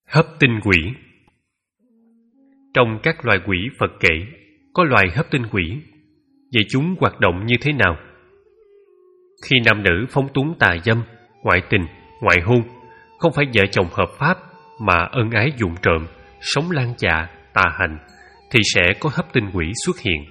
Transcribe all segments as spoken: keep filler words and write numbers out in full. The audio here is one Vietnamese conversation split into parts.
Hấp tinh quỷ. Trong các loài quỷ Phật kể, có loài hấp tinh quỷ. Vậy chúng hoạt động như thế nào? Khi nam nữ phóng túng tà dâm, ngoại tình, ngoại hôn, không phải vợ chồng hợp pháp mà ân ái vụng trộm, sống lan dạ, tà hành, thì sẽ có hấp tinh quỷ xuất hiện.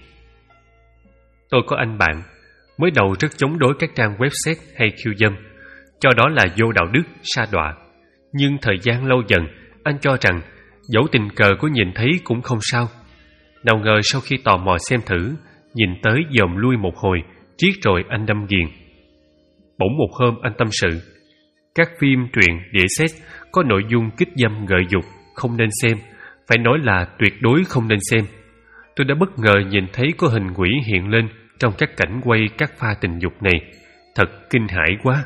Tôi có anh bạn, mới đầu rất chống đối các trang web sex hay khiêu dâm, cho đó là vô đạo đức, sa đọa. Nhưng thời gian lâu dần, anh cho rằng dẫu tình cờ có nhìn thấy cũng không sao. Nào ngờ sau khi tò mò xem thử, nhìn tới dòm lui một hồi, triết rồi anh đâm nghiền. Bỗng một hôm anh tâm sự, các phim, truyện, đĩa sex có nội dung kích dâm gợi dục, không nên xem, phải nói là tuyệt đối không nên xem. Tôi đã bất ngờ nhìn thấy có hình quỷ hiện lên trong các cảnh quay các pha tình dục này, thật kinh hãi quá.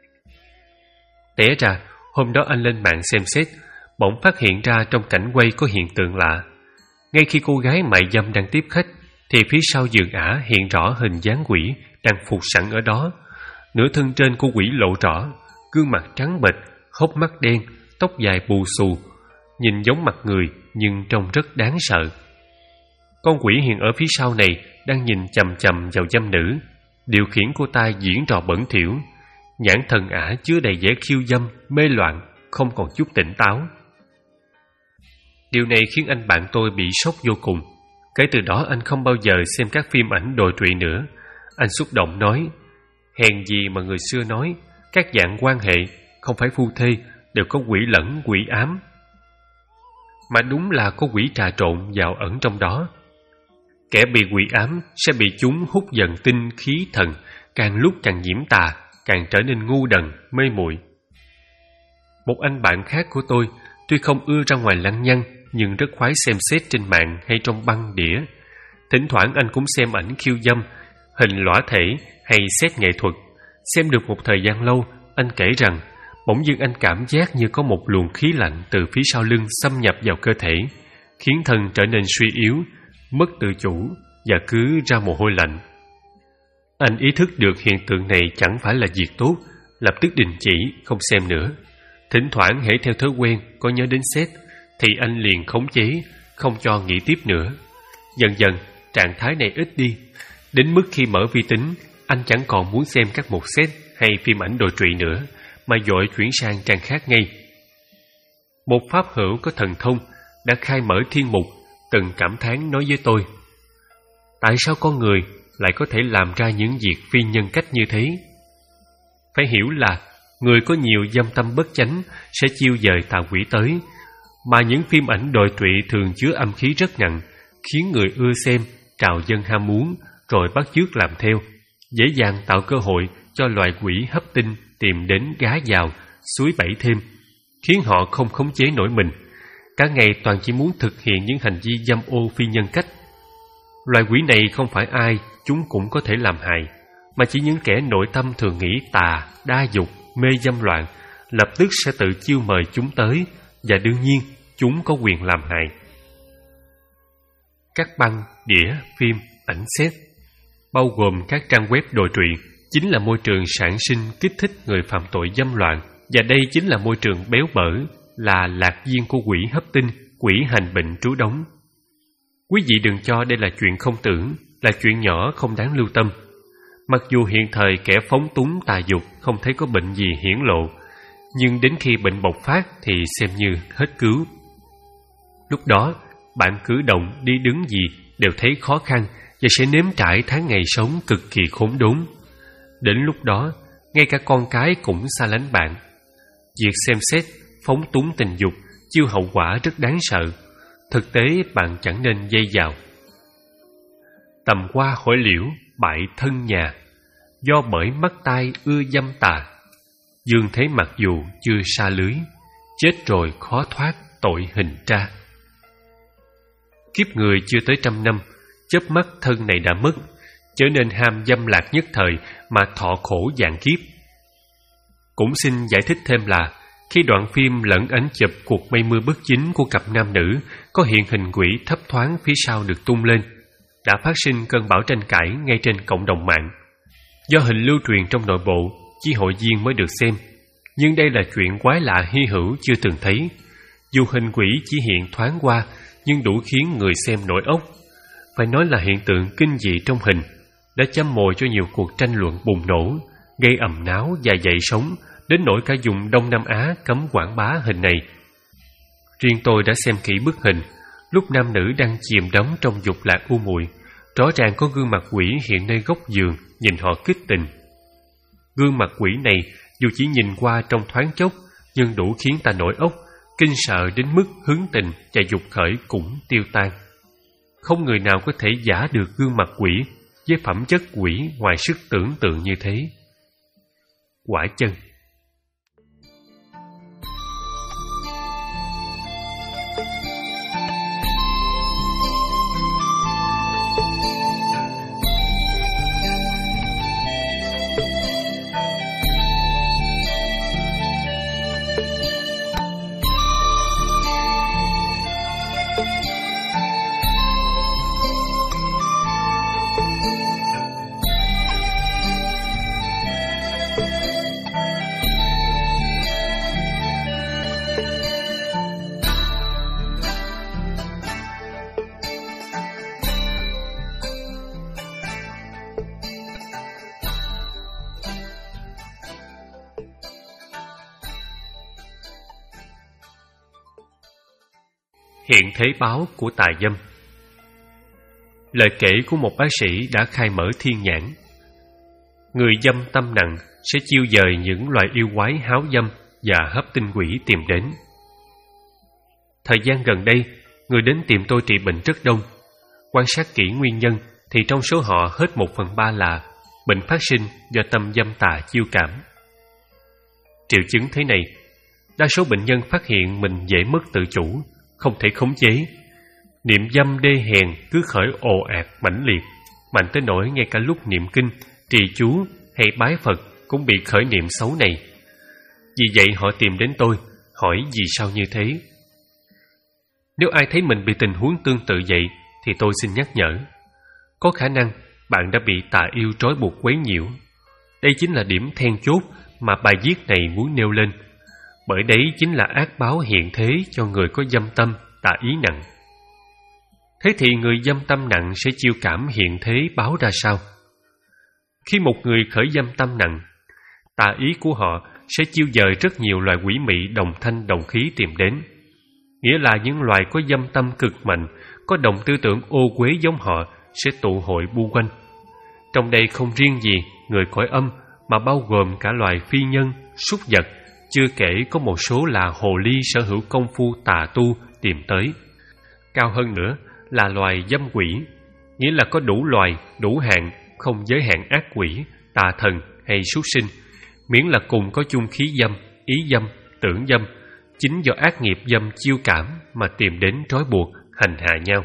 Té ra, hôm đó anh lên mạng xem xét, bỗng phát hiện ra trong cảnh quay có hiện tượng lạ. Ngay khi cô gái mại dâm đang tiếp khách, thì phía sau giường ả hiện rõ hình dáng quỷ đang phục sẵn ở đó. Nửa thân trên của quỷ lộ rõ, gương mặt trắng bệch, hốc mắt đen, tóc dài bù xù, nhìn giống mặt người nhưng trông rất đáng sợ. Con quỷ hiện ở phía sau này đang nhìn chằm chằm vào dâm nữ, điều khiển cô ta diễn trò bẩn thỉu. Nhãn thần ả chứa đầy vẻ khiêu dâm, mê loạn, không còn chút tỉnh táo. Điều này khiến anh bạn tôi bị sốc vô cùng. Kể từ đó anh không bao giờ xem các phim ảnh đồi trụy nữa. Anh xúc động nói, hèn gì mà người xưa nói các dạng quan hệ không phải phu thê đều có quỷ lẫn quỷ ám. Mà đúng là có quỷ trà trộn vào ẩn trong đó. Kẻ bị quỷ ám sẽ bị chúng hút dần tinh khí thần, càng lúc càng nhiễm tà, càng trở nên ngu đần, mê muội. Một anh bạn khác của tôi, tuy không ưa ra ngoài lăng nhăng, nhưng rất khoái xem xét trên mạng hay trong băng đĩa. Thỉnh thoảng anh cũng xem ảnh khiêu dâm, hình lõa thể hay xét nghệ thuật. Xem được một thời gian lâu, anh kể rằng bỗng dưng anh cảm giác như có một luồng khí lạnh từ phía sau lưng xâm nhập vào cơ thể, khiến thân trở nên suy yếu, mất tự chủ và cứ ra mồ hôi lạnh. Anh ý thức được hiện tượng này chẳng phải là việc tốt, lập tức đình chỉ, không xem nữa. Thỉnh thoảng hễ theo thói quen có nhớ đến xét, thì anh liền khống chế, không cho nghĩ tiếp nữa. Dần dần, trạng thái này ít đi, đến mức khi mở vi tính, anh chẳng còn muốn xem các mục xét hay phim ảnh đồi trụy nữa, mà vội chuyển sang trang khác ngay. Một pháp hữu có thần thông đã khai mở thiên mục, từng cảm thán nói với tôi, tại sao con người lại có thể làm ra những việc phi nhân cách như thế? Phải hiểu là người có nhiều dâm tâm bất chánh sẽ chiêu dời tà quỷ tới, mà những phim ảnh đồi trụy thường chứa âm khí rất nặng, khiến người ưa xem, trào dâng ham muốn, rồi bắt chước làm theo, dễ dàng tạo cơ hội cho loài quỷ hấp tinh tìm đến gá vào, suối bẫy thêm, khiến họ không khống chế nổi mình, cả ngày toàn chỉ muốn thực hiện những hành vi dâm ô phi nhân cách. Loài quỷ này không phải ai chúng cũng có thể làm hại, mà chỉ những kẻ nội tâm thường nghĩ tà, đa dục, mê dâm loạn, lập tức sẽ tự chiêu mời chúng tới, và đương nhiên chúng có quyền làm hại. Các băng, đĩa, phim, ảnh xét, bao gồm các trang web đồi trụy, chính là môi trường sản sinh kích thích người phạm tội dâm loạn, và đây chính là môi trường béo bở, là lạc viên của quỷ hấp tinh, quỷ hành bệnh trú đóng. Quý vị đừng cho đây là chuyện không tưởng, là chuyện nhỏ không đáng lưu tâm. Mặc dù hiện thời kẻ phóng túng tà dục không thấy có bệnh gì hiển lộ, nhưng đến khi bệnh bộc phát thì xem như hết cứu. Lúc đó, bạn cử động, đi đứng gì đều thấy khó khăn và sẽ nếm trải tháng ngày sống cực kỳ khốn đốn. Đến lúc đó, ngay cả con cái cũng xa lánh bạn. Việc xem xét, phóng túng tình dục chiêu hậu quả rất đáng sợ. Thực tế bạn chẳng nên dây vào. Tầm qua hỏi liễu, bại thân nhà, do bởi mắt tai ưa dâm tà. Dương thế mặc dù chưa xa lưới, chết rồi khó thoát tội hình tra. Kiếp người chưa tới trăm năm, chớp mắt thân này đã mất, trở nên ham dâm lạc nhất thời mà thọ khổ vạn kiếp. Cũng xin giải thích thêm là khi đoạn phim lẫn ảnh chụp cuộc mây mưa bất chính của cặp nam nữ có hiện hình quỷ thấp thoáng phía sau được tung lên, đã phát sinh cơn bão tranh cãi ngay trên cộng đồng mạng. Do hình lưu truyền trong nội bộ, chỉ hội viên mới được xem, nhưng đây là chuyện quái lạ hy hữu chưa từng thấy. Dù hình quỷ chỉ hiện thoáng qua, nhưng đủ khiến người xem nổi óc. Phải nói là hiện tượng kinh dị trong hình, đã châm mồi cho nhiều cuộc tranh luận bùng nổ, gây ầm náo và dậy sóng, đến nỗi cả vùng Đông Nam Á cấm quảng bá hình này. Riêng tôi đã xem kỹ bức hình, lúc nam nữ đang chìm đắm trong dục lạc u muội, rõ ràng có gương mặt quỷ hiện nơi góc giường, nhìn họ kích tình. Gương mặt quỷ này dù chỉ nhìn qua trong thoáng chốc, nhưng đủ khiến ta nổi óc, kinh sợ đến mức hướng tình và dục khởi cũng tiêu tan. Không người nào có thể giả được gương mặt quỷ với phẩm chất quỷ ngoài sức tưởng tượng như thế. Quả chân. Hiện thế báo của tà dâm. Lời kể của một bác sĩ đã khai mở thiên nhãn. Người dâm tâm nặng sẽ chiêu dời những loài yêu quái háo dâm và hấp tinh quỷ tìm đến. Thời gian gần đây, người đến tìm tôi trị bệnh rất đông. Quan sát kỹ nguyên nhân thì trong số họ hết một phần ba là bệnh phát sinh do tâm dâm tà chiêu cảm. Triệu chứng thế này, đa số bệnh nhân phát hiện mình dễ mất tự chủ, không thể khống chế. Niệm dâm đê hèn cứ khởi ồ ạt mãnh liệt, mạnh tới nỗi ngay cả lúc niệm kinh, trì chú hay bái Phật cũng bị khởi niệm xấu này. Vì vậy họ tìm đến tôi, hỏi vì sao như thế. Nếu ai thấy mình bị tình huống tương tự vậy thì tôi xin nhắc nhở. Có khả năng bạn đã bị tà yêu trói buộc quấy nhiễu. Đây chính là điểm then chốt mà bài viết này muốn nêu lên. Bởi đấy chính là ác báo hiện thế cho người có dâm tâm, tà ý nặng. Thế thì người dâm tâm nặng sẽ chiêu cảm hiện thế báo ra sao? Khi một người khởi dâm tâm nặng, tà ý của họ sẽ chiêu dời rất nhiều loài quỷ mị đồng thanh đồng khí tìm đến. Nghĩa là những loài có dâm tâm cực mạnh, có đồng tư tưởng ô uế giống họ sẽ tụ hội bu quanh. Trong đây không riêng gì người cõi âm mà bao gồm cả loài phi nhân, súc vật, chưa kể có một số là hồ ly sở hữu công phu tà tu tìm tới. Cao hơn nữa là loài dâm quỷ, nghĩa là có đủ loài, đủ hạng, không giới hạn ác quỷ, tà thần hay súc sinh, miễn là cùng có chung khí dâm, ý dâm, tưởng dâm, chính do ác nghiệp dâm chiêu cảm mà tìm đến trói buộc, hành hạ nhau.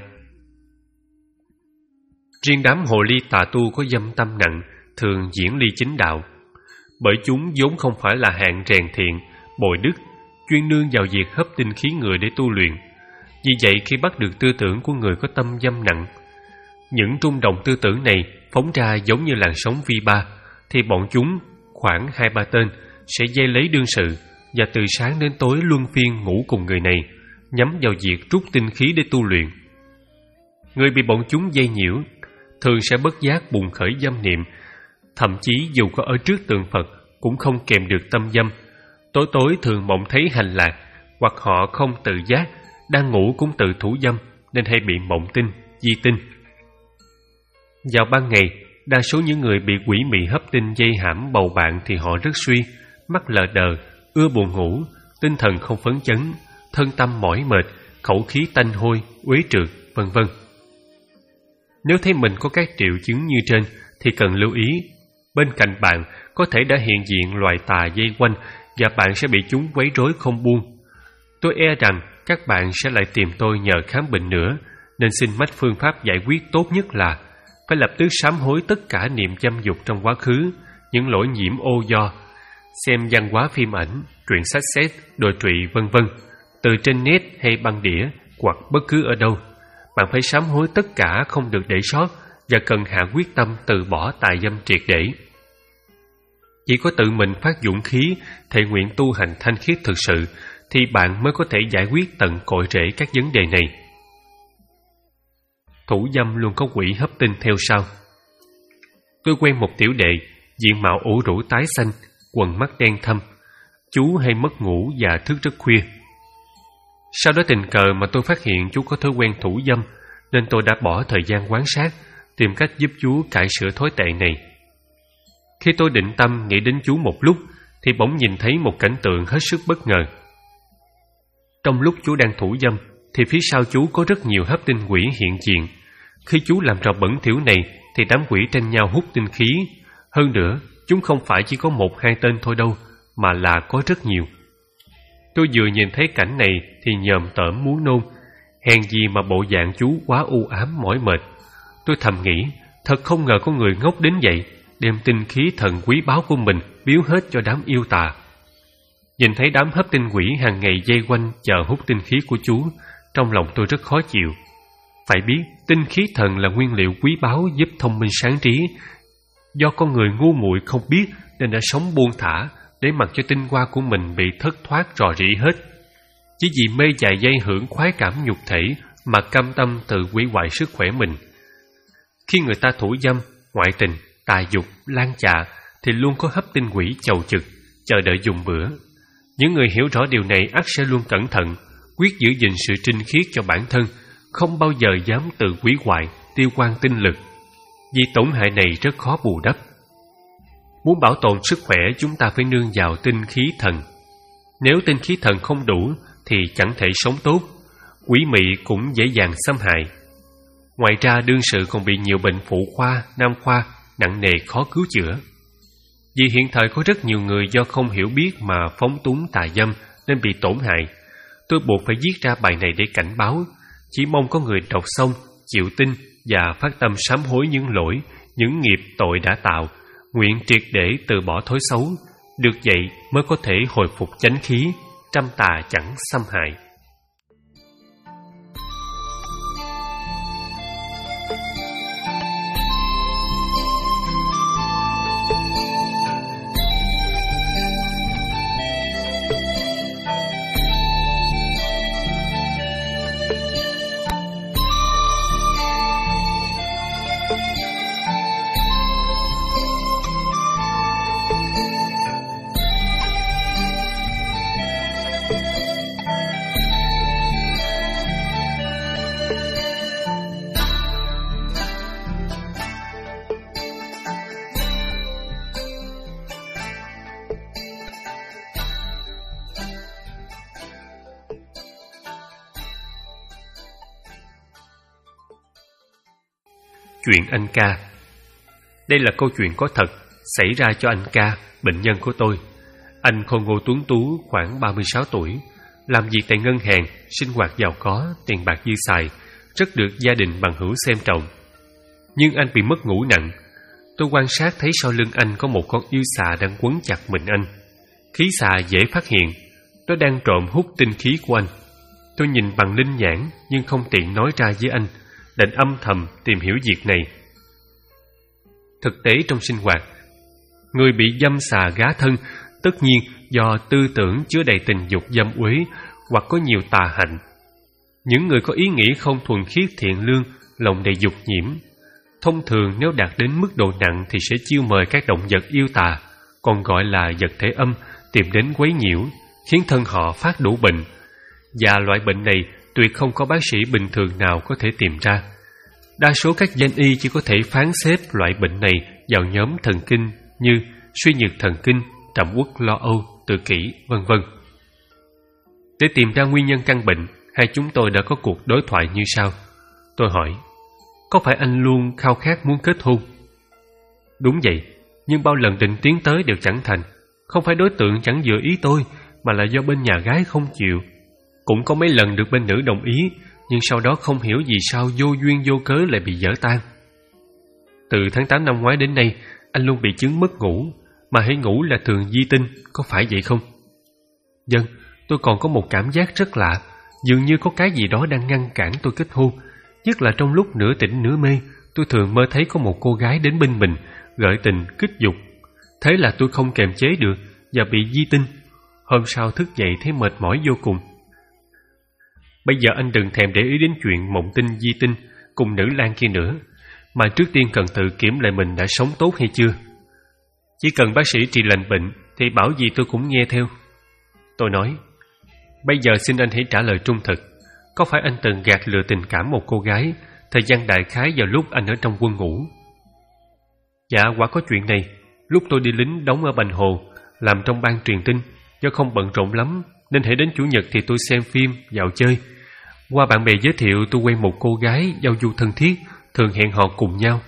Riêng đám hồ ly tà tu có dâm tâm nặng thường diễn ly chính đạo, bởi chúng vốn không phải là hạng rèn thiện, bồi đức, chuyên nương vào việc hấp tinh khí người để tu luyện. Vì vậy khi bắt được tư tưởng của người có tâm dâm nặng, những trung động tư tưởng này phóng ra giống như làn sóng vi ba, thì bọn chúng khoảng hai ba tên sẽ dây lấy đương sự và từ sáng đến tối luân phiên ngủ cùng người này, nhắm vào việc rút tinh khí để tu luyện. Người bị bọn chúng dây nhiễu thường sẽ bất giác bùng khởi dâm niệm, thậm chí dù có ở trước tượng Phật cũng không kèm được tâm dâm. Tối tối thường mộng thấy hành lạc, hoặc họ không tự giác, đang ngủ cũng tự thủ dâm nên hay bị mộng tinh, di tinh. Vào ban ngày, đa số những người bị quỷ mị hấp tinh dây hãm bầu bạn thì họ rất suy, mắt lờ đờ, ưa buồn ngủ, tinh thần không phấn chấn, thân tâm mỏi mệt, khẩu khí tanh hôi, uế trượt, vân vân. Nếu thấy mình có các triệu chứng như trên thì cần lưu ý, bên cạnh bạn có thể đã hiện diện loài tà dây quanh và bạn sẽ bị chúng quấy rối không buông. Tôi e rằng các bạn sẽ lại tìm tôi nhờ khám bệnh nữa, nên xin mách phương pháp giải quyết tốt nhất là phải lập tức sám hối tất cả niệm dâm dục trong quá khứ, những lỗi nhiễm ô do, xem văn hóa phim ảnh, truyện sách xét, đồi trụy vân vân, từ trên net hay băng đĩa hoặc bất cứ ở đâu. Bạn phải sám hối tất cả không được để sót và cần hạ quyết tâm từ bỏ tà dâm triệt để. Chỉ có tự mình phát dũng khí, thệ nguyện tu hành thanh khiết thực sự thì bạn mới có thể giải quyết tận cội rễ các vấn đề này. Thủ dâm luôn có quỷ hấp tinh theo sau. Tôi quen một tiểu đệ, diện mạo ủ rũ tái xanh, quần mắt đen thâm. Chú hay mất ngủ và thức rất khuya. Sau đó tình cờ mà tôi phát hiện chú có thói quen thủ dâm, nên tôi đã bỏ thời gian quan sát, tìm cách giúp chú cải sửa thói tệ này. Khi tôi định tâm nghĩ đến chú một lúc, thì bỗng nhìn thấy một cảnh tượng hết sức bất ngờ. Trong lúc chú đang thủ dâm, thì phía sau chú có rất nhiều hấp tinh quỷ hiện diện. Khi chú làm trò bẩn thỉu này, thì đám quỷ tranh nhau hút tinh khí. Hơn nữa, chúng không phải chỉ có một hai tên thôi đâu, mà là có rất nhiều. Tôi vừa nhìn thấy cảnh này thì nhòm tởm muốn nôn. Hèn gì mà bộ dạng chú quá u ám mỏi mệt. Tôi thầm nghĩ, thật không ngờ có người ngốc đến vậy, đem tinh khí thần quý báu của mình biếu hết cho đám yêu tà. Nhìn thấy đám hấp tinh quỷ hàng ngày dây quanh chờ hút tinh khí của chú, trong lòng tôi rất khó chịu. Phải biết, tinh khí thần là nguyên liệu quý báu giúp thông minh sáng trí. Do con người ngu muội không biết nên đã sống buông thả, để mặc cho tinh hoa của mình bị thất thoát rò rỉ hết. Chỉ vì mê dài dây hưởng khoái cảm nhục thể mà cam tâm tự hủy hoại sức khỏe mình. Khi người ta thủ dâm, ngoại tình, tà dục, lan chạ thì luôn có hấp tinh quỷ chầu trực, chờ đợi dùng bữa. Những người hiểu rõ điều này ắt sẽ luôn cẩn thận, quyết giữ gìn sự trinh khiết cho bản thân, không bao giờ dám tự hủy hoại, tiêu quan tinh lực. Vì tổn hại này rất khó bù đắp. Muốn bảo tồn sức khỏe, chúng ta phải nương vào tinh khí thần. Nếu tinh khí thần không đủ thì chẳng thể sống tốt, quỷ mị cũng dễ dàng xâm hại. Ngoài ra đương sự còn bị nhiều bệnh phụ khoa, nam khoa nặng nề khó cứu chữa. Vì hiện thời có rất nhiều người do không hiểu biết mà phóng túng tà dâm nên bị tổn hại. Tôi buộc phải viết ra bài này để cảnh báo, chỉ mong có người đọc xong, chịu tin và phát tâm sám hối những lỗi, những nghiệp tội đã tạo, nguyện triệt để từ bỏ thói xấu. Được vậy mới có thể hồi phục chánh khí, trăm tà chẳng xâm hại. Chuyện anh ca. Đây là câu chuyện có thật xảy ra cho anh ca, bệnh nhân của tôi. Anh khôi ngô tuấn tú, khoảng ba mươi sáu tuổi, làm việc tại ngân hàng, sinh hoạt giàu có, tiền bạc dư xài, rất được gia đình bằng hữu xem trọng. Nhưng anh bị mất ngủ nặng. Tôi quan sát thấy sau lưng anh có một con yêu xà đang quấn chặt mình anh. Khí xà dễ phát hiện, nó đang trộm hút tinh khí của anh. Tôi nhìn bằng linh nhãn nhưng không tiện nói ra với anh, định âm thầm tìm hiểu việc này. Thực tế trong sinh hoạt, người bị dâm xà gá thân tất nhiên do tư tưởng chứa đầy tình dục dâm uế hoặc có nhiều tà hạnh. Những người có ý nghĩ không thuần khiết thiện lương, lòng đầy dục nhiễm, thông thường nếu đạt đến mức độ nặng thì sẽ chiêu mời các động vật yêu tà, còn gọi là vật thể âm, tìm đến quấy nhiễu, khiến thân họ phát đủ bệnh. Và loại bệnh này tuyệt không có bác sĩ bình thường nào có thể tìm ra. Đa số các danh y chỉ có thể phán xếp loại bệnh này vào nhóm thần kinh như suy nhược thần kinh, trầm uất lo âu, tự kỷ, vân vân. Để tìm ra nguyên nhân căn bệnh, hai chúng tôi đã có cuộc đối thoại như sau. Tôi hỏi, có phải anh luôn khao khát muốn kết hôn? Đúng vậy, nhưng bao lần định tiến tới đều chẳng thành. Không phải đối tượng chẳng vừa ý tôi, mà là do bên nhà gái không chịu. Cũng có mấy lần được bên nữ đồng ý, nhưng sau đó không hiểu vì sao vô duyên vô cớ lại bị vỡ tan. Từ tháng tám năm ngoái đến nay, anh luôn bị chứng mất ngủ, mà hãy ngủ là thường di tinh, có phải vậy không? Vâng, tôi còn có một cảm giác rất lạ, dường như có cái gì đó đang ngăn cản tôi kết hôn. Nhất là trong lúc nửa tỉnh nửa mê, tôi thường mơ thấy có một cô gái đến bên mình, gợi tình, kích dục. Thế là tôi không kềm chế được và bị di tinh. Hôm sau thức dậy thấy mệt mỏi vô cùng. Bây giờ anh đừng thèm để ý đến chuyện mộng tinh di tinh cùng nữ lang kia nữa, mà trước tiên cần tự kiểm lại mình đã sống tốt hay chưa. Chỉ cần bác sĩ trị lành bệnh thì bảo gì tôi cũng nghe theo. Tôi nói, bây giờ xin anh hãy trả lời trung thực. Có phải anh từng gạt lừa tình cảm một cô gái thời gian đại khái vào lúc anh ở trong quân ngũ? Dạ, quả có chuyện này. Lúc tôi đi lính đóng ở Bành Hồ, làm trong ban truyền tin, do không bận rộn lắm nên hễ đến chủ nhật thì tôi xem phim, dạo chơi. Qua bạn bè giới thiệu tôi quen một cô gái giao du thân thiết, thường hẹn hò cùng nhau.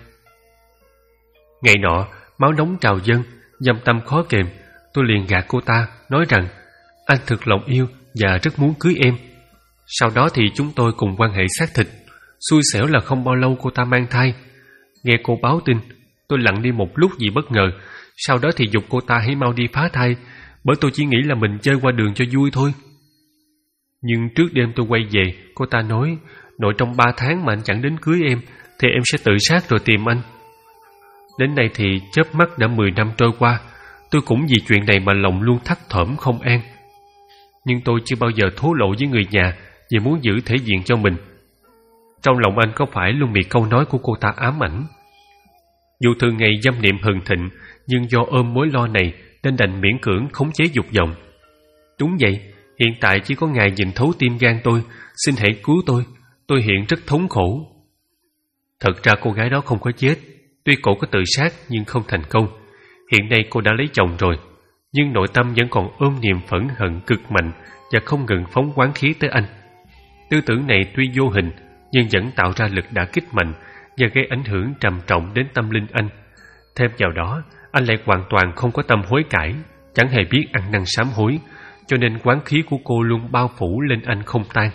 Ngày nọ, máu nóng trào dâng, dâm tâm khó kềm, tôi liền gạt cô ta, nói rằng anh thực lòng yêu và rất muốn cưới em. Sau đó thì chúng tôi cùng quan hệ xác thịt. Xui xẻo là không bao lâu cô ta mang thai. Nghe cô báo tin, tôi lặng đi một lúc vì bất ngờ. Sau đó thì giục cô ta hãy mau đi phá thai, bởi tôi chỉ nghĩ là mình chơi qua đường cho vui thôi. Nhưng trước đêm tôi quay về, cô ta nói nội trong ba tháng mà anh chẳng đến cưới em thì em sẽ tự sát rồi tìm anh. Đến nay thì chớp mắt đã mười năm trôi qua. Tôi cũng vì chuyện này mà lòng luôn thắt thỏm không an. Nhưng tôi chưa bao giờ thổ lộ với người nhà vì muốn giữ thể diện cho mình. Trong lòng anh có phải luôn bị câu nói của cô ta ám ảnh. Dù thường ngày dâm niệm hừng thịnh, nhưng do ôm mối lo này nên đành miễn cưỡng khống chế dục vọng. Đúng vậy, hiện tại chỉ có Ngài nhìn thấu tim gan tôi. Xin hãy cứu tôi, tôi hiện rất thống khổ. Thật ra cô gái đó không có chết. Tuy cô có tự sát nhưng không thành công. Hiện nay cô đã lấy chồng rồi, nhưng nội tâm vẫn còn ôm niềm phẫn hận cực mạnh và không ngừng phóng oán khí tới anh. Tư tưởng này tuy vô hình nhưng vẫn tạo ra lực đả kích mạnh và gây ảnh hưởng trầm trọng đến tâm linh anh. Thêm vào đó, anh lại hoàn toàn không có tâm hối cải, chẳng hề biết ăn năn sám hối, cho nên oán khí của cô luôn bao phủ lên anh không tan.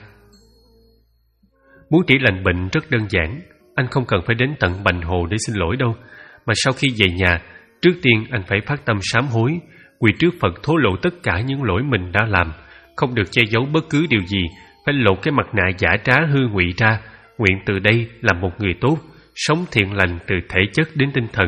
Muốn trị lành bệnh rất đơn giản. Anh không cần phải đến tận Bành Hồ để xin lỗi đâu, mà sau khi về nhà, trước tiên anh phải phát tâm sám hối, quỳ trước Phật thổ lộ tất cả những lỗi mình đã làm, không được che giấu bất cứ điều gì, phải lột cái mặt nạ giả trá hư ngụy ra, nguyện từ đây làm một người tốt, sống thiện lành từ thể chất đến tinh thần.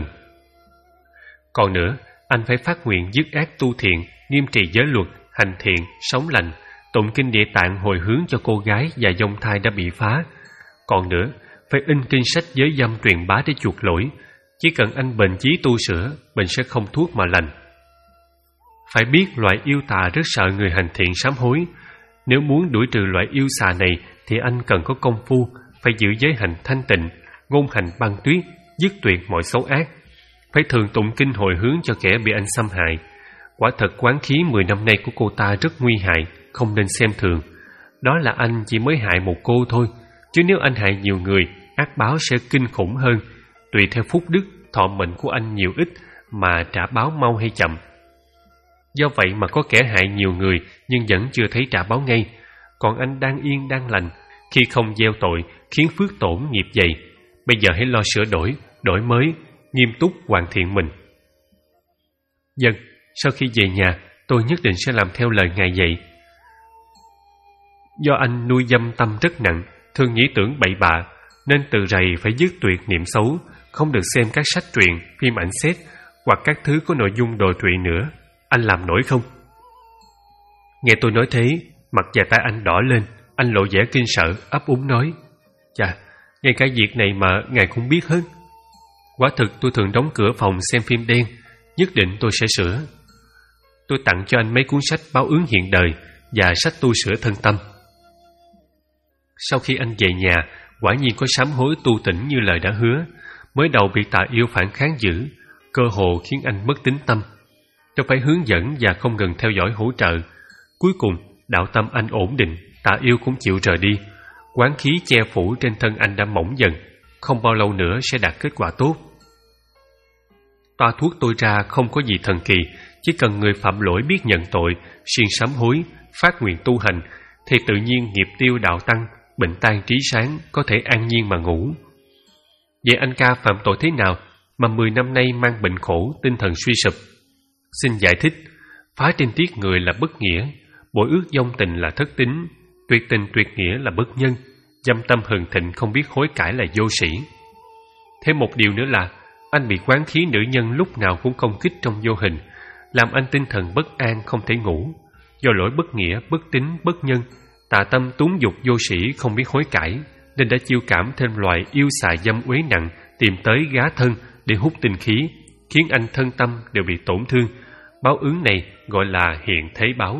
Còn nữa, anh phải phát nguyện dứt ác tu thiện, nghiêm trì giới luật, hành thiện, sống lành, tụng kinh Địa Tạng hồi hướng cho cô gái và dông thai đã bị phá. Còn nữa, phải in kinh sách giới dâm truyền bá để chuộc lỗi. Chỉ cần anh bền chí tu sửa, bệnh sẽ không thuốc mà lành. Phải biết loại yêu tà rất sợ người hành thiện sám hối. Nếu muốn đuổi trừ loại yêu xà này thì anh cần có công phu, phải giữ giới hành thanh tịnh, ngôn hành băng tuyết, dứt tuyệt mọi xấu ác. Phải thường tụng kinh hồi hướng cho kẻ bị anh xâm hại. Quả thật quán khí mười năm nay của cô ta rất nguy hại, không nên xem thường. Đó là anh chỉ mới hại một cô thôi, chứ nếu anh hại nhiều người, ác báo sẽ kinh khủng hơn. Tùy theo phúc đức, thọ mệnh của anh nhiều ít mà trả báo mau hay chậm. Do vậy mà có kẻ hại nhiều người nhưng vẫn chưa thấy trả báo ngay. Còn anh đang yên đang lành, khi không gieo tội khiến phước tổn nghiệp dày. Bây giờ hãy lo sửa đổi, đổi mới, nghiêm túc hoàn thiện mình. Dân, sau khi về nhà, tôi nhất định sẽ làm theo lời Ngài dạy. Do anh nuôi dâm tâm rất nặng, thường nghĩ tưởng bậy bạ, nên từ rày phải dứt tuyệt niệm xấu, không được xem các sách truyện, phim ảnh xét hoặc các thứ có nội dung đồi trụy nữa. Anh làm nổi không? Nghe tôi nói thế, mặt và tay anh đỏ lên. Anh lộ vẻ kinh sợ, ấp úng nói: Chà, ngay cả việc này mà Ngài cũng biết hết. Quả thực tôi thường đóng cửa phòng xem phim đen. Nhất định tôi sẽ sửa. Tôi tặng cho anh mấy cuốn sách báo ứng hiện đời và sách tu sửa thân tâm. Sau khi anh về nhà, quả nhiên có sám hối tu tỉnh như lời đã hứa. Mới đầu bị tà yêu phản kháng dữ, cơ hồ khiến anh mất tín tâm. Tôi phải hướng dẫn và không ngừng theo dõi hỗ trợ. Cuối cùng, đạo tâm anh ổn định, tà yêu cũng chịu rời đi. Quán khí che phủ trên thân anh đã mỏng dần, không bao lâu nữa sẽ đạt kết quả tốt. Toa thuốc tôi ra không có gì thần kỳ, chỉ cần người phạm lỗi biết nhận tội, siêng sám hối, phát nguyện tu hành, thì tự nhiên nghiệp tiêu đạo tăng, bệnh tan trí sáng, có thể an nhiên mà ngủ. Vậy anh ca phạm tội thế nào mà mười năm nay mang bệnh khổ, tinh thần suy sụp? Xin giải thích. Phá trên tiết người là bất nghĩa, bội ước vong tình là thất tín, tuyệt tình tuyệt nghĩa là bất nhân, dâm tâm hừng thịnh không biết hối cải là vô sĩ. Thêm một điều nữa là anh bị quán khí nữ nhân lúc nào cũng công kích trong vô hình, làm anh tinh thần bất an không thể ngủ. Do lỗi bất nghĩa, bất tín, bất nhân, tà tâm túng dục vô sĩ không biết hối cải, nên đã chiêu cảm thêm loài yêu xà dâm uế nặng tìm tới gá thân để hút tinh khí, khiến anh thân tâm đều bị tổn thương. Báo ứng này gọi là hiện thế báo.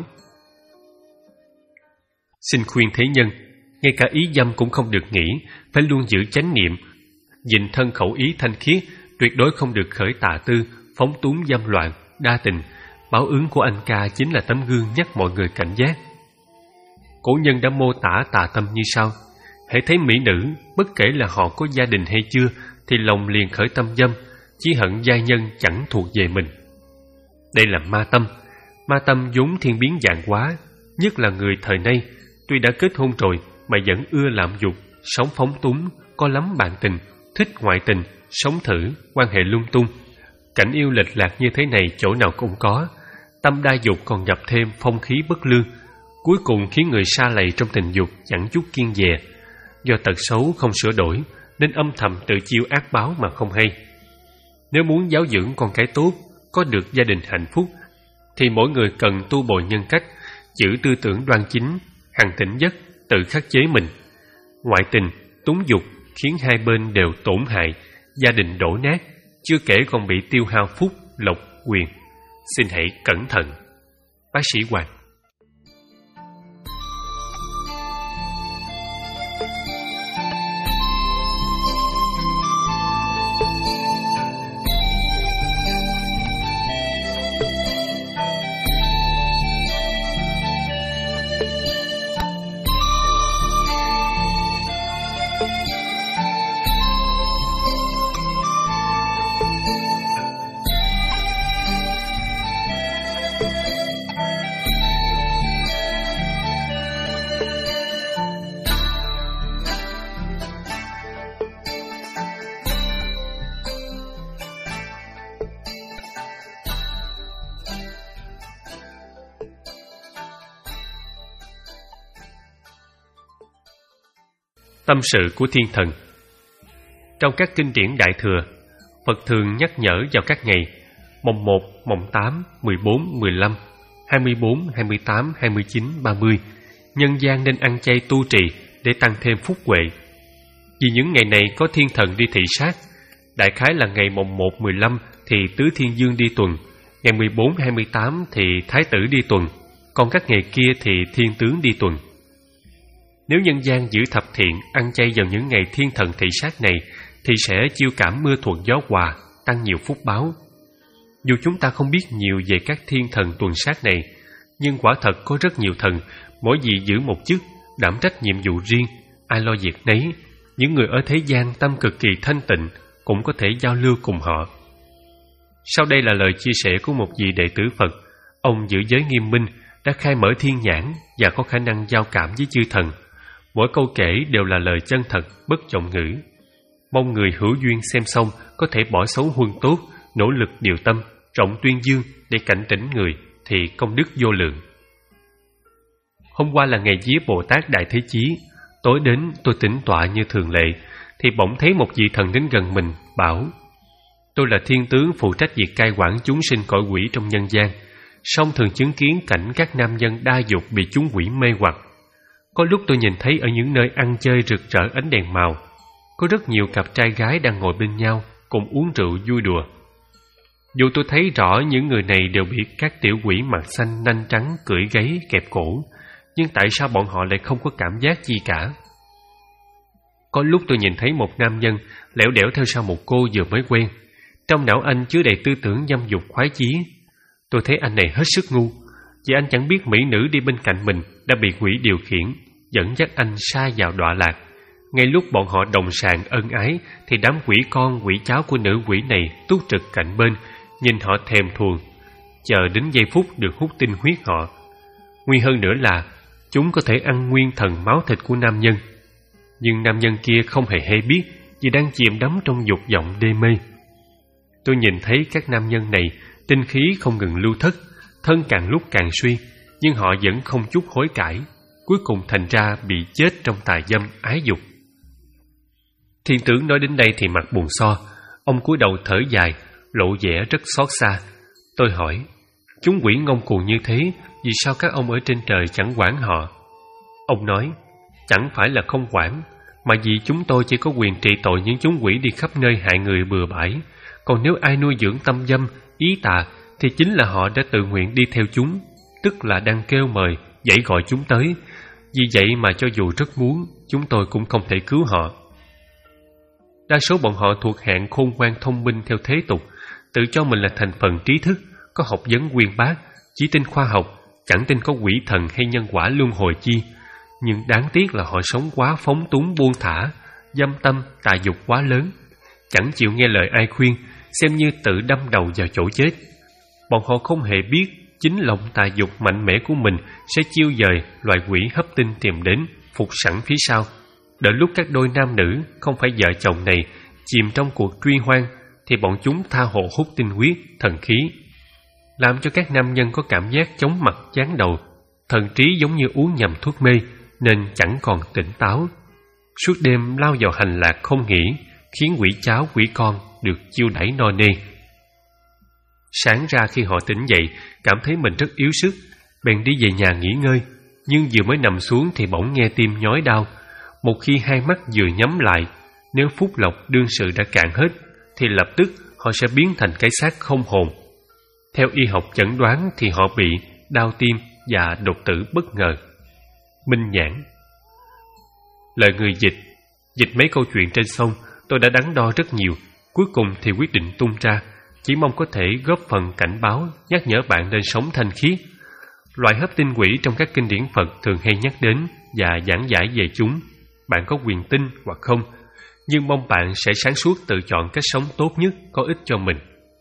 Xin khuyên thế nhân, ngay cả ý dâm cũng không được nghĩ, phải luôn giữ chánh niệm, gìn thân khẩu ý thanh khiết, tuyệt đối không được khởi tà tư, phóng túng dâm loạn, đa tình. Báo ứng của anh ca chính là tấm gương nhắc mọi người cảnh giác. Cổ nhân đã mô tả tà tâm như sau: hễ thấy mỹ nữ, bất kể là họ có gia đình hay chưa, thì lòng liền khởi tâm dâm, chỉ hận giai nhân chẳng thuộc về mình. Đây là ma tâm. Ma tâm vốn thiên biến vạn hóa, nhất là người thời nay, tuy đã kết hôn rồi mà vẫn ưa lạm dục, sống phóng túng, có lắm bạn tình, thích ngoại tình, sống thử, quan hệ lung tung. Cảnh yêu lệch lạc như thế này chỗ nào cũng có. Tâm đa dục còn nhập thêm phong khí bất lương, cuối cùng khiến người sa lầy trong tình dục chẳng chút kiêng dè. Do tật xấu không sửa đổi nên âm thầm tự chiêu ác báo mà không hay. Nếu muốn giáo dưỡng con cái tốt, có được gia đình hạnh phúc, thì mỗi người cần tu bồi nhân cách, giữ tư tưởng đoan chính, hằng tỉnh giấc, tự khắc chế mình. Ngoại tình, túng dục khiến hai bên đều tổn hại, gia đình đổ nát, chưa kể còn bị tiêu hao phúc, lộc, quyền. Xin hãy cẩn thận. Bác sĩ Hoàng. Tâm sự của thiên thần. Trong các kinh điển Đại Thừa, Phật thường nhắc nhở vào các ngày mồng một, mồng tám, mười bốn, mười lăm, hai mươi bốn, hai mươi tám, hai mươi chín, ba mươi, nhân gian nên ăn chay tu trì để tăng thêm phúc huệ. Vì những ngày này có thiên thần đi thị sát. Đại khái là ngày mồng một, mười lăm thì Tứ Thiên Dương đi tuần, ngày mười bốn, hai mươi tám thì Thái tử đi tuần, còn các ngày kia thì Thiên tướng đi tuần. Nếu nhân gian giữ thập thiện, ăn chay vào những ngày thiên thần thị sát này, thì sẽ chiêu cảm mưa thuận gió hòa, tăng nhiều phúc báo. Dù chúng ta không biết nhiều về các thiên thần tuần sát này, nhưng quả thật có rất nhiều thần, mỗi vị giữ một chức, đảm trách nhiệm vụ riêng, ai lo việc nấy. Những người ở thế gian tâm cực kỳ thanh tịnh cũng có thể giao lưu cùng họ. Sau đây là lời chia sẻ của một vị đệ tử Phật. Ông giữ giới nghiêm minh, đã khai mở thiên nhãn và có khả năng giao cảm với chư thần. Mỗi câu kể đều là lời chân thật, bất vọng ngữ. Mong người hữu duyên xem xong có thể bỏ xấu huân tốt, nỗ lực điều tâm, rộng tuyên dương để cảnh tỉnh người, thì công đức vô lượng. Hôm qua là ngày vía Bồ Tát Đại Thế Chí. Tối đến tôi tĩnh tọa như thường lệ, thì bỗng thấy một vị thần đến gần mình, bảo: tôi là thiên tướng phụ trách việc cai quản chúng sinh cõi quỷ trong nhân gian, song thường chứng kiến cảnh các nam nhân đa dục bị chúng quỷ mê hoặc. Có lúc tôi nhìn thấy ở những nơi ăn chơi rực rỡ ánh đèn màu, có rất nhiều cặp trai gái đang ngồi bên nhau, cùng uống rượu vui đùa. Dù tôi thấy rõ những người này đều bị các tiểu quỷ mặt xanh nanh trắng cưỡi gáy kẹp cổ, nhưng tại sao bọn họ lại không có cảm giác gì cả? Có lúc tôi nhìn thấy một nam nhân lẻo đẻo theo sau một cô vừa mới quen. Trong não anh chứa đầy tư tưởng dâm dục khoái chí. Tôi thấy anh này hết sức ngu, vì anh chẳng biết mỹ nữ đi bên cạnh mình đã bị quỷ điều khiển, dẫn dắt anh sa vào đọa lạc. Ngay lúc bọn họ đồng sàng ân ái, thì đám quỷ con quỷ cháu của nữ quỷ này túc trực cạnh bên, nhìn họ thèm thuồng, chờ đến giây phút được hút tinh huyết họ. Nguy hơn nữa là chúng có thể ăn nguyên thần máu thịt của nam nhân. Nhưng nam nhân kia không hề hay biết, vì đang chìm đắm trong dục vọng đê mê. Tôi nhìn thấy các nam nhân này tinh khí không ngừng lưu thất, thân càng lúc càng suy, nhưng họ vẫn không chút hối cải, cuối cùng thành ra bị chết trong tà dâm ái dục. Thiên tướng nói đến đây thì mặt buồn so. Ông cúi đầu thở dài, lộ vẻ rất xót xa. Tôi hỏi: chúng quỷ ngông cuồng như thế, vì sao các ông ở trên trời chẳng quản họ? Ông nói, chẳng phải là không quản, mà vì chúng tôi chỉ có quyền trị tội những chúng quỷ đi khắp nơi hại người bừa bãi. Còn nếu ai nuôi dưỡng tâm dâm, ý tà, thì chính là họ đã tự nguyện đi theo chúng, tức là đang kêu mời, dãy gọi chúng tới. Vì vậy mà cho dù rất muốn, chúng tôi cũng không thể cứu họ. Đa số bọn họ thuộc hạng khôn ngoan thông minh theo thế tục, tự cho mình là thành phần trí thức, có học vấn uyên bác, chỉ tin khoa học, chẳng tin có quỷ thần hay nhân quả luân hồi chi. Nhưng đáng tiếc là họ sống quá phóng túng buông thả, dâm tâm tà dục quá lớn, chẳng chịu nghe lời ai khuyên, xem như tự đâm đầu vào chỗ chết. Bọn họ không hề biết chính lòng tà dục mạnh mẽ của mình sẽ chiêu dời loài quỷ hấp tinh tìm đến, phục sẵn phía sau. Đợi lúc các đôi nam nữ không phải vợ chồng này chìm trong cuộc truy hoang, thì bọn chúng tha hồ hút tinh huyết, thần khí, làm cho các nam nhân có cảm giác chóng mặt chán đầu, thần trí giống như uống nhầm thuốc mê, nên chẳng còn tỉnh táo. Suốt đêm lao vào hành lạc không nghỉ, khiến quỷ cháu quỷ con được chiêu đãi no nê. Sáng ra khi họ tỉnh dậy, cảm thấy mình rất yếu sức, bèn đi về nhà nghỉ ngơi. Nhưng vừa mới nằm xuống thì bỗng nghe tim nhói đau. Một khi hai mắt vừa nhắm lại, nếu phúc lộc đương sự đã cạn hết, thì lập tức họ sẽ biến thành cái xác không hồn. Theo y học chẩn đoán thì họ bị đau tim và đột tử bất ngờ. Minh nhãn. Lời người dịch Dịch mấy câu chuyện trên sông, tôi đã đắn đo rất nhiều. Cuối cùng thì quyết định tung ra, chỉ mong có thể góp phần cảnh báo, nhắc nhở bạn nên sống thanh khiết. Loại hấp tinh quỷ trong các kinh điển Phật thường hay nhắc đến và giảng giải về chúng. Bạn có quyền tin hoặc không, nhưng mong bạn sẽ sáng suốt tự chọn cách sống tốt nhất có ích cho mình.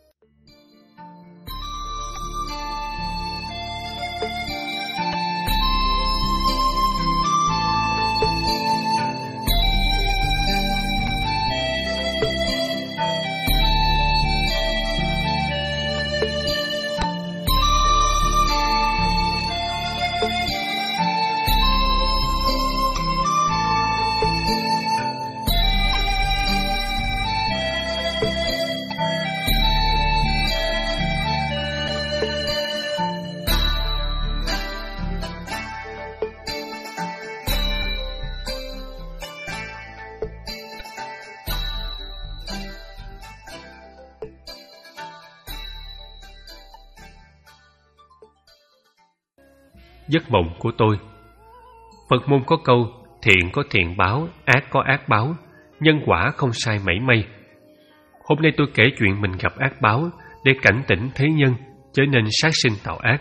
Giấc mộng của tôi. Phật môn có câu thiện có thiện báo, ác có ác báo, nhân quả không sai mảy may. Hôm nay tôi kể chuyện mình gặp ác báo để cảnh tỉnh thế nhân chớ nên sát sinh tạo ác.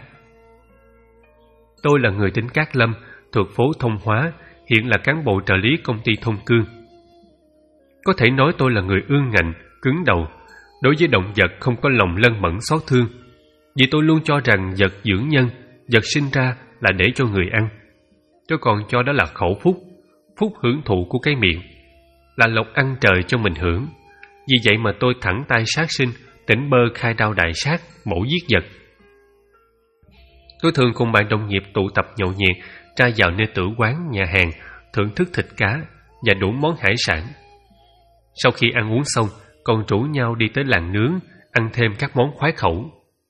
Tôi là người tỉnh Cát Lâm, thuộc phố Thông Hóa, hiện là cán bộ trợ lý công ty Thông Cương. Có thể nói tôi là người ương ngạnh, cứng đầu, đối với động vật không có lòng lân mẫn xót thương, vì tôi luôn cho rằng vật dưỡng nhân, vật sinh ra là để cho người ăn. Tôi còn cho đó là khẩu phúc, phúc hưởng thụ của cái miệng, là lộc ăn trời cho mình hưởng. Vì vậy mà tôi thẳng tay sát sinh, tỉnh bơ khai đao đại sát, mổ giết vật. Tôi thường cùng bạn đồng nghiệp tụ tập nhậu nhẹt, ra vào nơi tử quán, nhà hàng, thưởng thức thịt cá và đủ món hải sản. Sau khi ăn uống xong, còn rủ nhau đi tới làng nướng, ăn thêm các món khoái khẩu.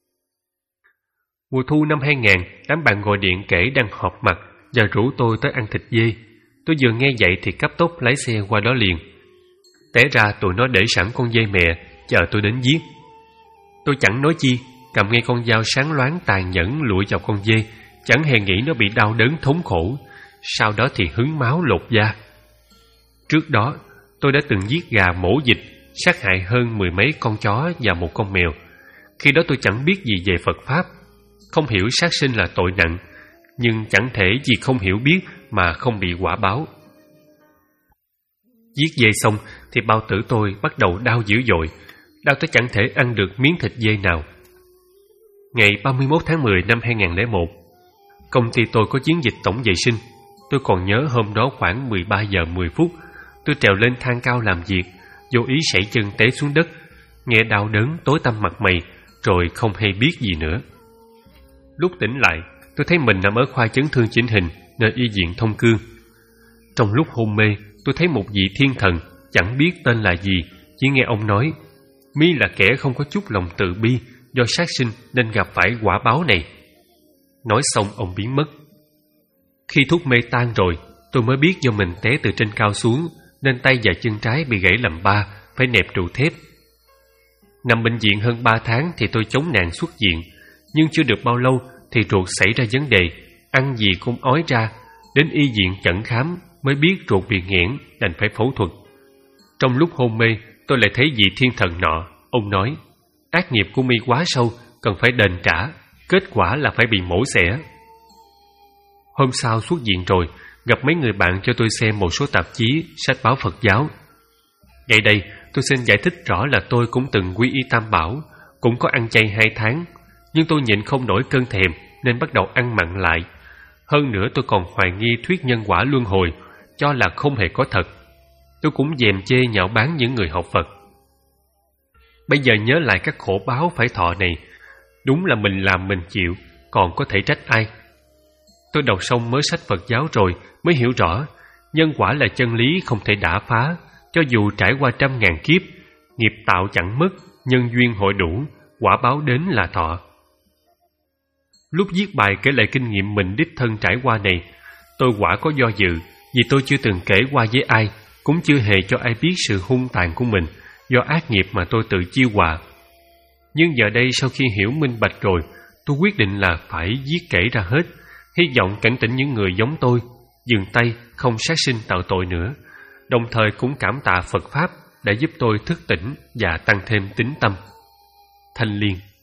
Mùa thu năm hai nghìn, đám bạn gọi điện kể đang họp mặt và rủ tôi tới ăn thịt dê. Tôi vừa nghe vậy thì cấp tốc lái xe qua đó liền. Té ra tụi nó để sẵn con dê mẹ, chờ tôi đến giết. Tôi chẳng nói chi, cầm ngay con dao sáng loáng tàn nhẫn lụi vào con dê, chẳng hề nghĩ nó bị đau đớn thống khổ. Sau đó thì hứng máu lột da. Trước đó, tôi đã từng giết gà mổ vịt, sát hại hơn mười mấy con chó và một con mèo. Khi đó tôi chẳng biết gì về Phật Pháp, không hiểu sát sinh là tội nặng, nhưng chẳng thể vì không hiểu biết mà không bị quả báo. Giết dê xong thì bao tử tôi bắt đầu đau dữ dội, đau tới chẳng thể ăn được miếng thịt dê nào. Ngày ba mươi mốt tháng mười năm hai nghìn lẻ một, công ty tôi có chiến dịch tổng vệ sinh. Tôi còn nhớ hôm đó khoảng mười ba giờ mười phút, tôi trèo lên thang cao làm việc, vô ý sẩy chân té xuống đất, nghe đau đớn tối tăm mặt mày, rồi không hay biết gì nữa. Lúc tỉnh lại, tôi thấy mình nằm ở khoa chấn thương chỉnh hình nơi y viện Thông Cương. Trong lúc hôn mê, tôi thấy một vị thiên thần, chẳng biết tên là gì, chỉ nghe ông nói: "Mi là kẻ không có chút lòng từ bi, do sát sinh nên gặp phải quả báo này." Nói xong ông biến mất. Khi thuốc mê tan rồi, tôi mới biết do mình té từ trên cao xuống nên tay và chân trái bị gãy làm ba, phải nẹp trụ thép. Nằm bệnh viện hơn ba tháng thì tôi chống nạn xuất viện, nhưng chưa được bao lâu thì ruột xảy ra vấn đề, ăn gì cũng ói ra. Đến y viện chẩn khám mới biết ruột bị nghẽn, đành phải phẫu thuật. Trong lúc hôn mê, tôi lại thấy vị thiên thần nọ. Ông nói, ác nghiệp của mi quá sâu, cần phải đền trả. Kết quả là phải bị mổ xẻ. Hôm sau xuất viện rồi, gặp mấy người bạn cho tôi xem một số tạp chí, sách báo Phật giáo. Ngay đây, tôi xin giải thích rõ là tôi cũng từng quy y Tam Bảo, cũng có ăn chay hai tháng, nhưng tôi nhịn không nổi cơn thèm nên bắt đầu ăn mặn lại. Hơn nữa tôi còn hoài nghi thuyết nhân quả luân hồi, cho là không hề có thật. Tôi cũng dèm chê nhạo báng những người học Phật. Bây giờ nhớ lại các khổ báo phải thọ này, đúng là mình làm mình chịu, còn có thể trách ai. Tôi đọc xong mới sách Phật giáo rồi mới hiểu rõ, nhân quả là chân lý không thể đả phá. Cho dù trải qua trăm ngàn kiếp, nghiệp tạo chẳng mất, nhân duyên hội đủ, quả báo đến là thọ. Lúc viết bài kể lại kinh nghiệm mình đích thân trải qua này, tôi quả có do dự, vì tôi chưa từng kể qua với ai, cũng chưa hề cho ai biết sự hung tàn của mình do ác nghiệp mà tôi tự chiêu họa. Nhưng giờ đây sau khi hiểu minh bạch rồi, tôi quyết định là phải viết kể ra hết, hy vọng cảnh tỉnh những người giống tôi, dừng tay không sát sinh tạo tội nữa, đồng thời cũng cảm tạ Phật Pháp đã giúp tôi thức tỉnh và tăng thêm tín tâm. Thanh Liên.